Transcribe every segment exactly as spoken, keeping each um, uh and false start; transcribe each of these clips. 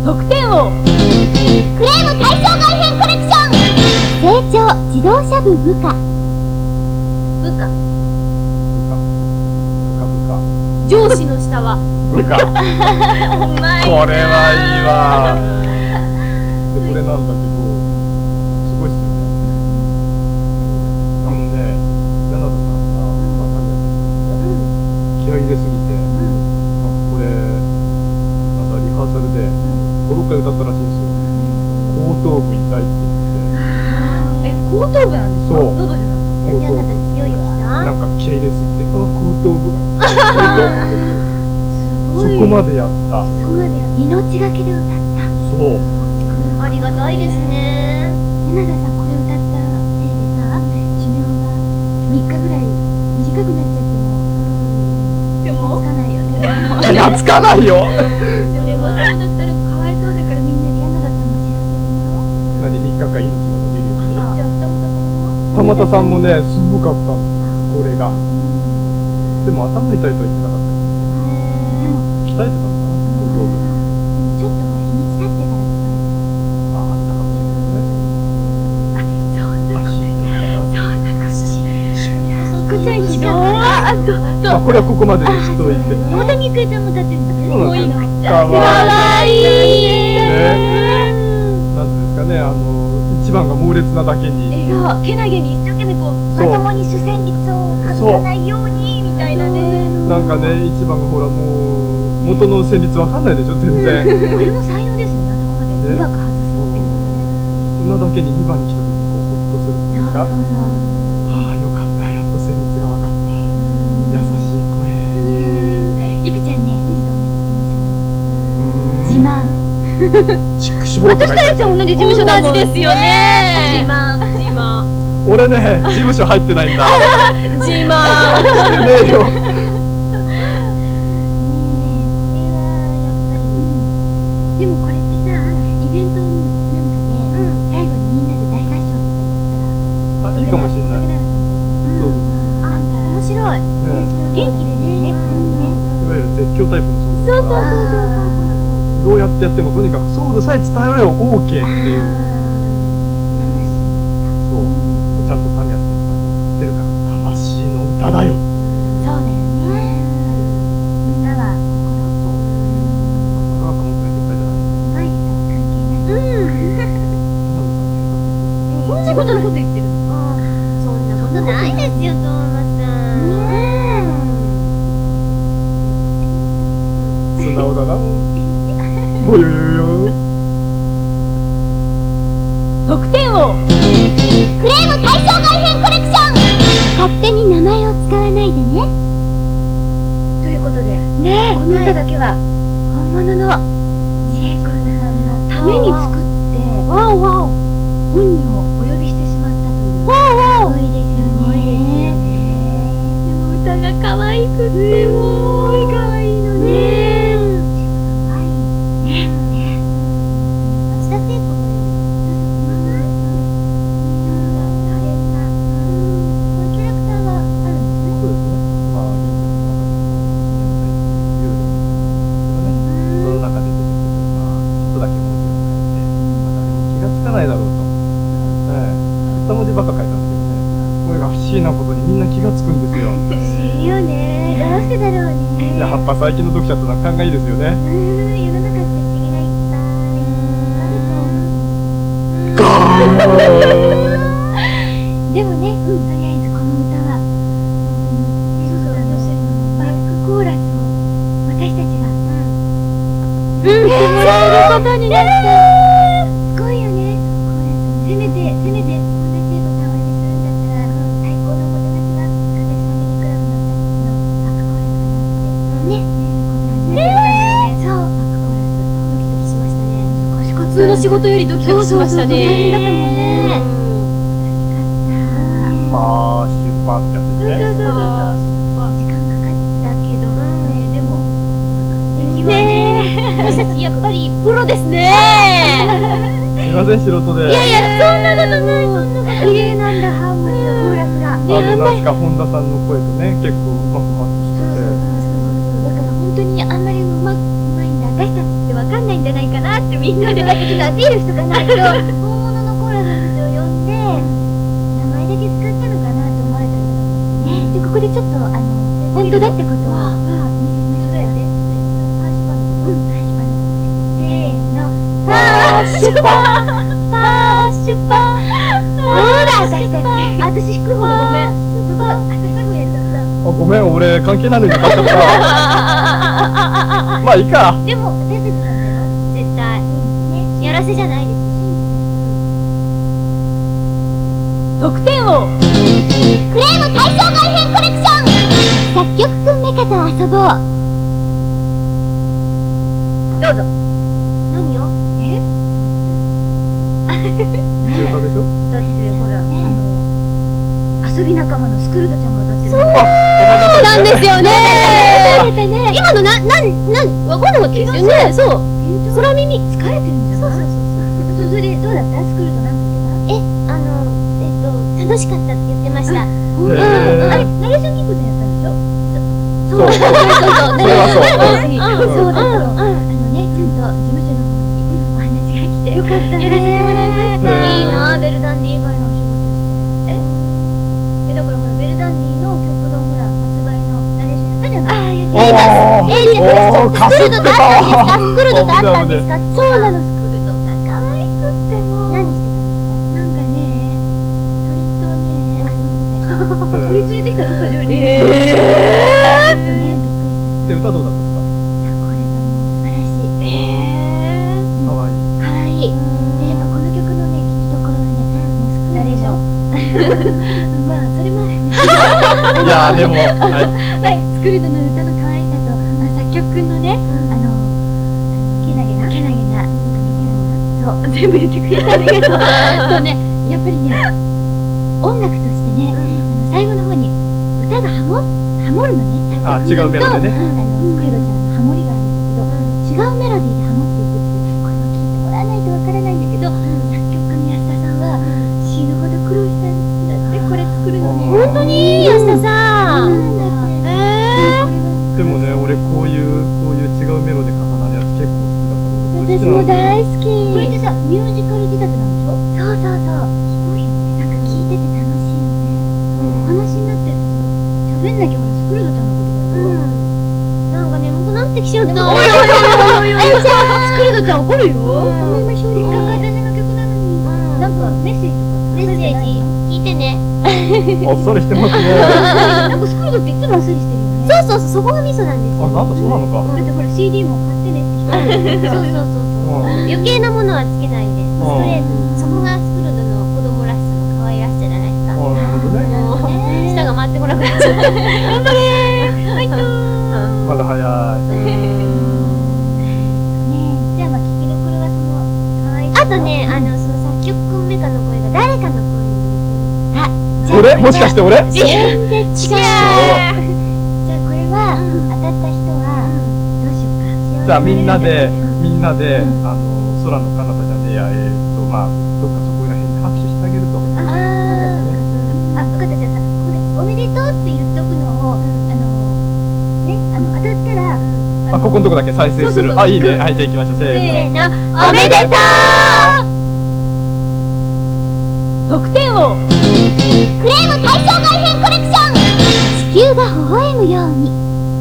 得点王クレーム対象外編コレクション成長自動車部部下部下上司の下は部下これはいいわ。でこれなんだけどすごいっすよね。あのね柳田さんがまあ気合い入れすぎて、これなんかリハーサルでごろっかい歌ったらしいんですよ。後頭部痛いって言って。 え、後頭部なんですか？ そう喉じゃなくて。 後頭部なんか気合い入れすぎて、あ後頭部がそこまでやった。 そこまでやった。命がけで歌った。 そう。 ありがたいですね。柳田さんこれ歌ったせいでさ、寿命がみっかぐらい短くなっちゃってもでもつかないよね。 いやつかないよ。 それはそうだったらかわいそうだからみんなで柳田さんも知らせるの。 何みっかかん命が伸びるように。 じゃあたまたさんもねすごかったのこれが。でも頭痛いとは言ってなかった。鍛えてたのかな、後頭部。 ちょっと日にち経ってからとか。 ああったかもしれないね。 あ、そんなこと足こちゃんひどい。 あ、これはここまでにしといて。 大谷育ちゃんも立ってるんだね。 そうなんですよ。かわいい。ね。なんですかね、あの一番が猛烈なだけに。 そう、けなげに一生懸命こうまともに主旋律を外さないようにみたいなね。 なんかね、一番がほらもう。元の旋律わかんないでしょ全然。 これも才能ですよね。頭でうまく外すっていうのだけににばんに来た時にこうホッとするっていうか、ああよかったやっと旋律が分かった優しい声。 いくちゃんね自慢チックシボーとか言って。 私たちは同じ事務所だもんですよね。自慢自慢。 俺ね事務所入ってないんだ。 自慢ねえよ。 でもこれってさ、イベントなんかで、最後にみんなで大合唱とかやったら、 あ、いいかもしれない。そう。 あ、面白い。元気でね、 いわゆる絶叫タイプのソングだから。 そうそうそうそう。 どうやってやってもとにかくソウルさえ伝えろよ オーケー っていう。そう。ちゃんとタミヤって言ってるから魂の歌だよ。 そうだよね。歌は仕事のこと言ってる。そんなことないですよ、トーマさん。 素直だな。およよよ。 得点王クレーム対象外編コレクション勝手に名前を使わないでね。ということでねえ、この歌だけは本物のジェイコさんのために作ってわおわお本人をお呼びしてしまったという。わおわおすごいですよね。でも歌が可愛くってもう可愛いのね。可愛いね。ね。町田聖子のキャラクターがあるんですね。 そうですね。まあその中で出てくるまあちょっとだけ文字を書いて、まあ誰も気がつかないだろうと。二文字ばっか書いたんですけどね、これが不思議なことにみんな気がつくんですよ。 不思議よね。どうしてだろうね。 やっぱ最近の読者ってのは勘がいいですよね。 うん、世の中って不思議がいっぱいあると思う。でもね、うん、とりあえずこの歌はそうそう、バックコーラスを私たちがうん、してもらえることになった。すごいよね。せめて、せめて、私聖子さんをお呼びするんだったら、最高のおもてなしが、私ファミリークラブの私たちのバックコーラスだなって。ね。ね。そう、バックコーラス。ドキドキしましたね。普通の仕事よりドキドキしましたね。大変だったもんね。 まあ、出版ってやつですね。 そうそうそうそう。時間かかったけど、ね、でも、出来はね、私たちやっぱりプロですね。 すいません、素人で。 いやいや、そんなことない、そんなことない。綺麗なんだ、ハーモニーのコーラスが。 あの、なんすか、本田さんの声とね、結構うまくマッチしてて。 だから本当にあんまりうまうまいんだ、私たちってわかんないんじゃないかなってみんなでだってちょっとアピールしとかないと本物のコーラの人を呼んで名前だけ使ったのかなと思われたのね。でここでちょっとあの本当だってことはそうやってパーシパンうんパーシパンせーのパーシュパーパーシュパーほら私たち私引く方ごめん私すぐやっちゃった。 あ、ごめん、俺関係ないのに買っちゃった。まあいいか。 でも私たちなんだよ絶対ねやらせじゃないです得点をクレーム対象外編コレクション作曲くんメカと遊ぼう。どうぞ。何よえ中華でしょ。 だってほら、あの遊び仲間のスクルドちゃんが歌ってる。 そうなんですよね。今のな、なん、なん、わかんなかったですよね。そう。空耳疲れてるんじゃない？そうそうそう。それでどうだった？スクルドなんて言ってた？え、あの、えっと楽しかったって言ってました。うん。あれナレーションキックさんやったんでしょ？ そうそうそうそう。それはそう。 そうだそう。あのね、ちゃんと事務所の方にお話が来てよかったね。やらせてもらいました。いいな、ベルダンディ以外のお仕事して。え？え、だからほらベルダンディの曲のほら発売のナレーションやったじゃない？ああ、やってた。え、じゃあスクルドとあったんですか？スクルドとあったんですか？そうなの、スクルドが可愛くっても。何してたんですか？なんかね、鳥とね、鳥連れてきたのスタジオに。えー。 で歌どうだったんですか？ これがもう素晴らしい。えー。 可愛い。 可愛い。で、やっぱこの曲のね、聴きどころがね、もうスクナレーション。まあ、それもね。 いやーでも、はい。 はい、スクルドの歌の可愛さと、作曲くんのね、あの、けなげな。けなげな。そう、全部言ってくれてありがとう。そうね、やっぱりね、音楽としてね、最後の方に歌がハモ、ハモるのね。 あ、違うメロディーね。 あの、スクルドちゃんのハモリがあるんですけど、違うメロディーでハモっていくっていう、これを聞いてもらわないとわからないんだけど、作曲家の安田さんは死ぬほど苦労したんだって、これ作るのに。 本当に安田さん。 えー。 でもね、俺こういうこういう違うメロで重なるやつ結構好きだから。 私も大好き。 これってさ、ミュージカル仕立てなんでしょ？そうそうそう。すごいよね。なんか聞いてて楽しいよね。お話になってると喋んなきゃほらスクルドちゃんのことだよ。 なんか眠くなってきちゃった。 おいおいおいおいおい。スクルドちゃん怒るよ。思いましょう。せっかく私の曲なのに。なんかメッセージとかメッセージ聞いてね。 あっさりしてますね。 なんかスクルドっていつもあっさりしてるよね。 そうそうそう、そこがミソなんですあ、 よ。 なんだそうなのか。 だってほら シーディー も買ってねってそうそうそうそう。余計なものはつけないで、ストレートに。そこがスクルドの子供らしさの可愛らしさじゃないですか。 なるほどね。 もう舌が回ってこなくなっちゃった。頑張れー。はいとー。 まだ早い。 ねえ、じゃあまあ聞きどころはその可愛い。 あとね、あの、その作曲くんメカの声が誰かの声に似てる。あ、 俺もしかして俺？ 全然違う。 じゃあこれは当たった人はどうしようか。 じゃあみんなでみんなであの空の彼方じゃねえや、えーっとまあどっかそこら辺に拍手してあげると。 ああ、分かった。じゃあさ、これおめでとうって言っとくのをあのね、あの当たったらあ、ここのとこだけ再生する。あ、いいね。はい、じゃあ行きましょう。せーの。 おめでとう。得点をクレーム対象外編コレクション。地球が微笑むように。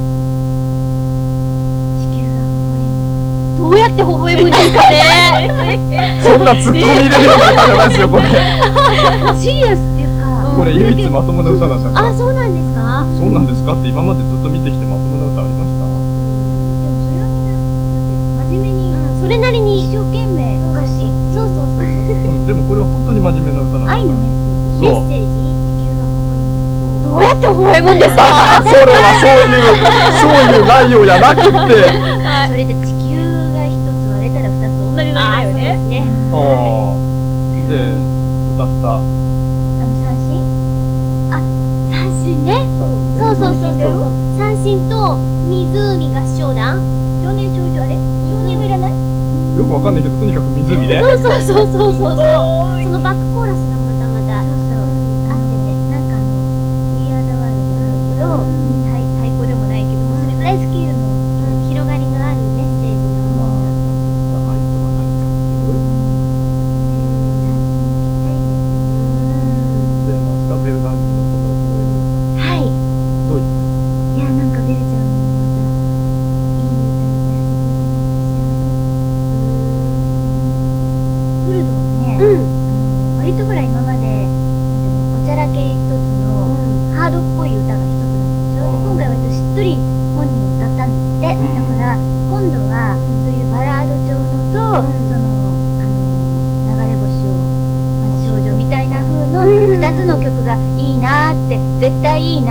地球が微笑む。 どうやって微笑むんですかね。 そんなツッコミ入れるような歌じゃないですよ、これ。 シリアスっていうか。 これ唯一まともな歌だったから。 あ、そうなんですか。 そうなんですかって今までずっと見てきてまともな歌ありました。 でもそれはみんな真面目に、 それなりに一生懸命歌詞。そうそうそう。 うんでもこれは本当に真面目な歌なんだ。 愛のメッセージ。 そう。 メッセージ。地球が微笑む。 どうやって微笑むんですか。 あ、それはそういうそういう内容じゃなくて。 それで地球が一つ割れたら二つ同じなんだよね。 ね。 ああ。で歌った。 あの三振。 三振ね。そうそうそうそう。三振と湖合唱団。 少年少女あれ？少年はいらない？ よくわかんないけどとにかく湖で。 そうそうそうそうそう。そのバックコーラスがまたまた。 そうそう。あってね、なんかあのWe Are the Worldじゃないけど、太太鼓でもないけど、それぐらいスケールの広がりのあるメッセージの。 愛とは何か。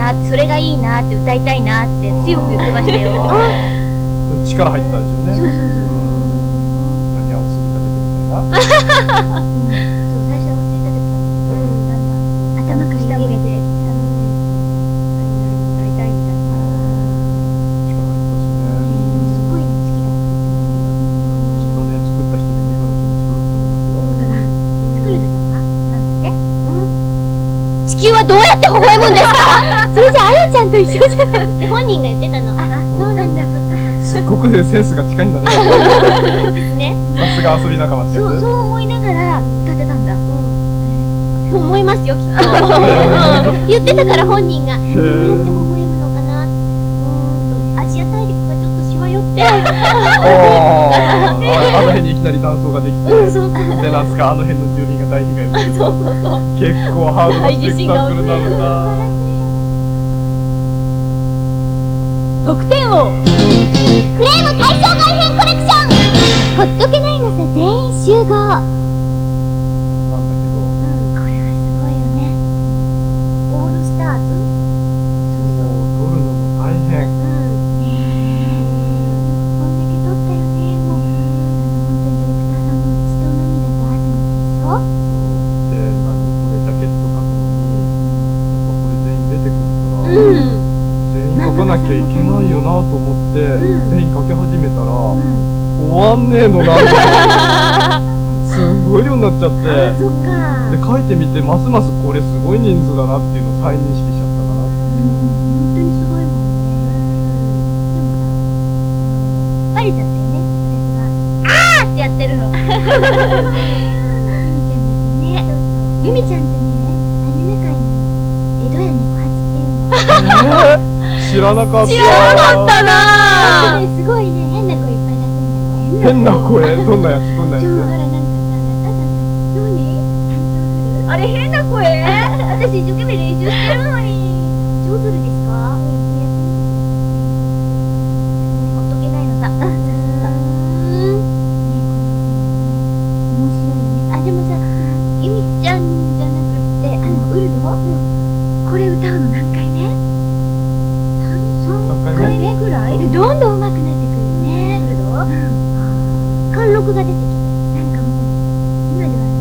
なって、それがいいなって、歌いたいなって強く言ってましたよ。 力入ってたんですよね。何をすり立ててみたいな。そう、最初はすり立ててたんですけど、だんだん頭から下向けて、なりたいみたいな。力入ってたしね。すごい好きだった。きっとね、作った人でも今の気持ちだと思いますよ。作るんですか？なんだって？ 地球はどうやって微笑むんですか？それじゃあやちゃんと一緒じゃない。 本人が言ってたの。あ、そうなんだ。 すっごくセンスが近いんだね。 ね。 さすが遊び仲間ってやつ。 そう、そう思いながら歌ってたんだ。 そう思いますよ、きっと。言ってたから本人が。どうやって微笑むのかな。 アジア大陸がちょっとしわ寄って。 ああの辺にいきなり断層ができて、で、なんすか、あの辺の住民が大被害を受ける。結構ハードなスペクタクルなんだ。 得点王クレーム対象外編コレクション。 ほっとけないのさ全員集合。 なんだけど、 これはすごいよね。オールスターズ。 撮るのも大変。 うん。ねえ。こんだけ撮ったよね。もう本当にディレクターさんも血と涙と汗のでしょ。 で、何これジャケット書くのに、やっぱこれ全員出てくるから。 うん。 全員書かなきゃいけないよなと思って、うん、全員書き始めたら、うん、終わんねえのなすんごい量になっちゃって、 そっか。 で書いてみてますますこれすごい人数だなっていうのを再認識しちゃったかな。 本当にすごいもんね。でもさ、バレちゃったよね。私があーってやってるの。ゆみちゃんですね。ゆみちゃんってね、アニメ界に江戸や猫八っていうの。 知らなかった。 知らなかったなぁ。すごいね、変な声いっぱい出すんだよ。 変な声？どんなやつ？どんなやつ？ ほら、なんかさ、何？あれ変な声？私一生懸命練習してるのに。上手ですか？ほっとけないのさ。面白いよね。あ、でもさ、ゆみちゃんじゃなくって、あの、ウルド？これ歌うの何回目？さんかいめぐらい？どんどん上手くなってくるね。ウルド？貫禄が出てきて、なんかもう、今では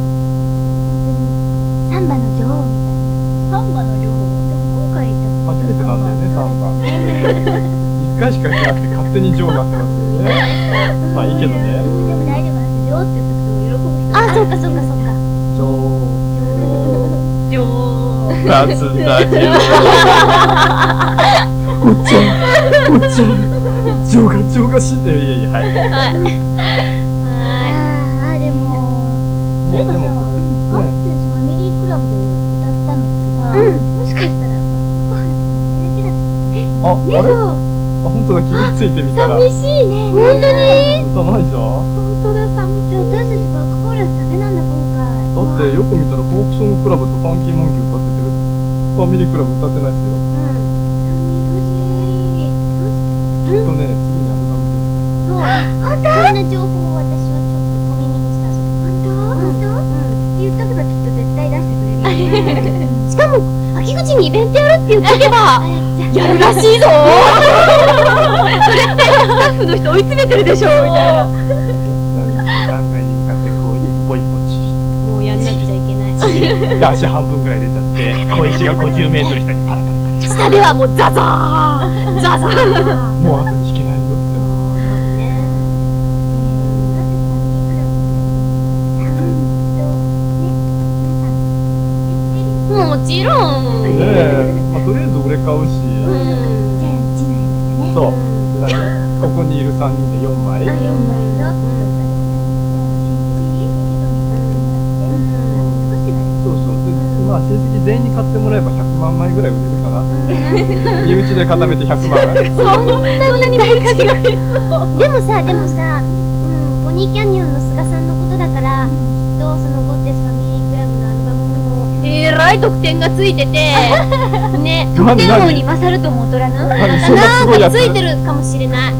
なんか、本当に、サンバの女王みたいな。サンバの女王？でも今回初めてなんだよね、サンバ。一回しかやってなくて勝手に女王になってますよね。まあいいけどね。 でも大丈夫なんですよって言うと喜ぶ人。あ、そっかそっかそっか。 女王。 女王。 立つんだ、女王。おっちゃん、おっちゃん。女王が、女王が死んでる。いやいや、はい。はい。 ああ、でも。 でも、 でもさ、ファミリークラブで歌ったのってさ、もしかしたら、 あ、あれ？あ、本当だ、気がついてみたら。 寂しいね。本当に？ 歌ないじゃん。 本当だ、寂しい。 私たちバックコーラスだけなんだ、今回。 だってよく見たらフォークソングクラブとファンキーモンキー歌ってて、ファミリークラブ歌ってないですよ。きっとね、次にアルバムそう、本当？そんな情報を私はちょっと小耳にした。本当？本当？って言ったけどきっと絶対出してくれる。 しかも、秋口にイベントやるって言っとけば、やるらしいぞそれってスタッフの人追い詰めてるでしょみたいな。 何回に向かってこう一歩一歩ちもうやんなくちゃいけない。 で足半分ぐらい出ちゃって小石がごじゅうメートル下にパラパラ。 下ではもうザザーザザーもう後に引けないよって。 もちろんねえ、まあとりあえず俺買うし。そう。ここにいるさんにんでよんまい。よんまいの。そうそう。で、まあ成績全員に買ってもらえばひゃくまんまいぐらい売れるかな。身内で固めてひゃくまん。 そんなに大価値がある。 でもさ、でもさ、うん、ポニーキャニオンの菅さんのことだから、きっとそのゴッテスファミリークラブのアルバムにもえらい得点がついててね、得点王に勝るとも劣らぬなんかついてるかもしれない。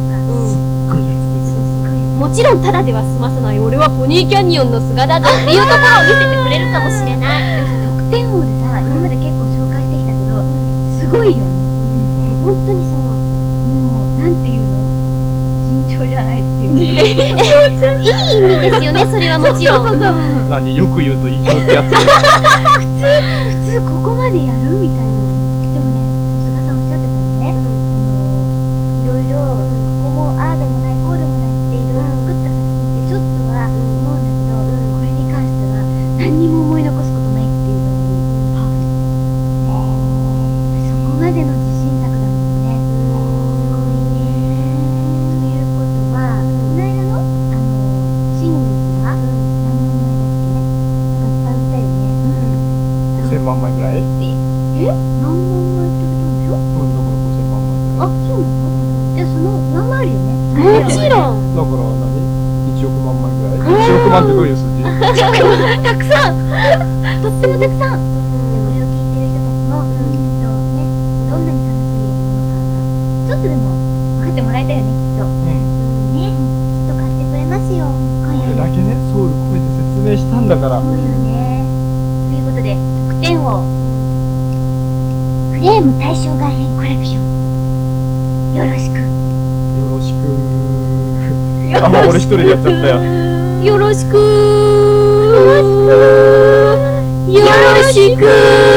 もちろんただでは済まさない俺はポニーキャニオンの菅だぞっていうところを見せてくれるかもしれない。 得点王でさ、今まで結構紹介してきたけど、すすごいよね。本当にそう。もう、なんていうの、尋常じゃないっていう。いい意味ですよね、それはもちろん。 何、よく言うと異常ってやつ。 普通、普通ここまでやるみたいな。でもね、菅さんおっしゃってたのね。いろいろ、ここもああでもない、こうでもないっていろいろ作った作品ってちょっとは思うんだけど、これに関しては何にも思い残すことないっていうぐらいパーフェクト。そこまでの自信作だもんね。すごいね。ということは、この間の、あの、シングルが何年前だっけね。なんかいっぱい売ったよね。 ごせんまんまいぐらい？ え？何万枚って売ったんでしょ？ うん、だからごせんまんまいぐらい。 あ、そうなの？じゃあその上回るよね。 もちろん。 だから何？いちおくまん枚ぐらい？いちおくまんってどういう数字？ たくさんとってもたくさん。これを聞いてる人たちも、きっとね、どんなに楽しいのかちょっとでも分かってもらえたよね、きっと。 うん。 ね、きっと買ってくれますよ、今夜。 これだけね、ソウル込めて説明したんだから。 そうよね。ということで、得点をフレーム対象外編コレクション。よろしく。 よろしく。あ、もう俺一人でやっちゃったよ。 よろしく。よろしく。よろしく。